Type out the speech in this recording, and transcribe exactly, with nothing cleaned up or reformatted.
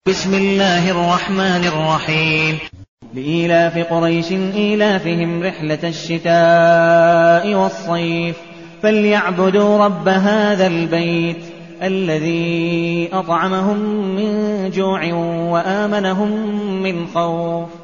بسم الله الرحمن الرحيم لإيلاف قريش إيلافهم رحلة الشتاء والصيف فليعبدوا رب هذا البيت الذي أطعمهم من جوع وآمنهم من خوف